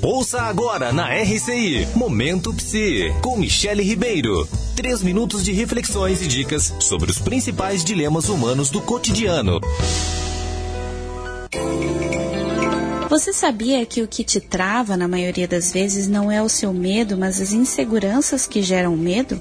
Ouça agora na RCI, Momento Psi, com Michele Ribeiro. 3 minutos de reflexões e dicas sobre os principais dilemas humanos do cotidiano. Você sabia que o que te trava, na maioria das vezes, não é o seu medo, mas as inseguranças que geram medo?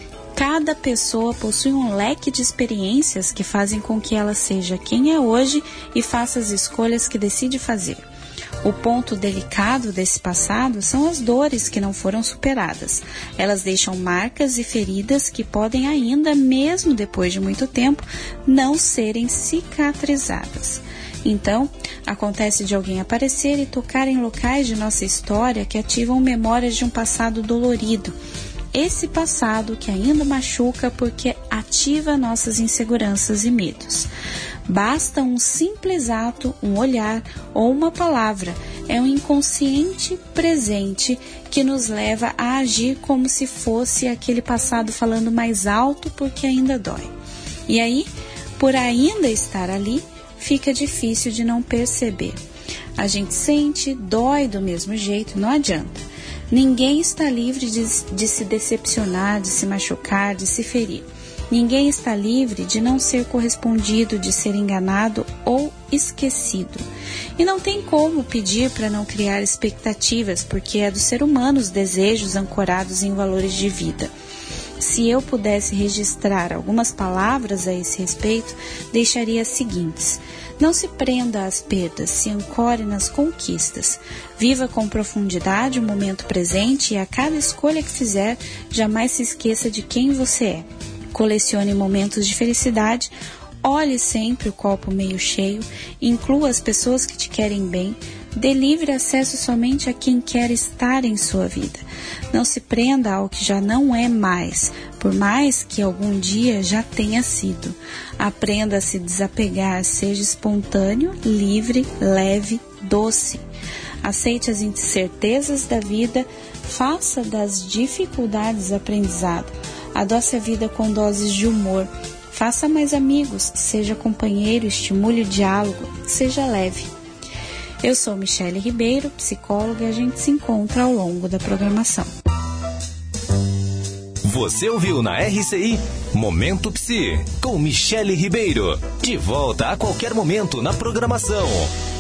Cada pessoa possui um leque de experiências que fazem com que ela seja quem é hoje e faça as escolhas que decide fazer. O ponto delicado desse passado são as dores que não foram superadas. Elas deixam marcas e feridas que podem ainda, mesmo depois de muito tempo, não serem cicatrizadas. Então, acontece de alguém aparecer e tocar em locais de nossa história que ativam memórias de um passado dolorido. Esse passado que ainda machuca porque ativa nossas inseguranças e medos. Basta um simples ato, um olhar ou uma palavra. É um inconsciente presente que nos leva a agir como se fosse aquele passado falando mais alto porque ainda dói. E aí, por ainda estar ali, fica difícil de não perceber. A gente sente, dói do mesmo jeito, não adianta. Ninguém está livre de se decepcionar, de se machucar, de se ferir. Ninguém está livre de não ser correspondido, de ser enganado ou esquecido. E não tem como pedir para não criar expectativas, porque é do ser humano os desejos ancorados em valores de vida. Se eu pudesse registrar algumas palavras a esse respeito, deixaria as seguintes. Não se prenda às perdas, se ancore nas conquistas. Viva com profundidade o momento presente e a cada escolha que fizer, jamais se esqueça de quem você é. Colecione momentos de felicidade, olhe sempre o copo meio cheio, inclua as pessoas que te querem bem, dê livre acesso somente a quem quer estar em sua vida. Não se prenda ao que já não é mais, por mais que algum dia já tenha sido. Aprenda a se desapegar, seja espontâneo, livre, leve, doce. Aceite as incertezas da vida, faça das dificuldades aprendizado. Adoce a vida com doses de humor. Faça mais amigos, seja companheiro, estimule o diálogo, seja leve. Eu sou Michele Ribeiro, psicóloga, e a gente se encontra ao longo da programação. Você ouviu na RCI Momento Psi, com Michele Ribeiro. De volta a qualquer momento na programação.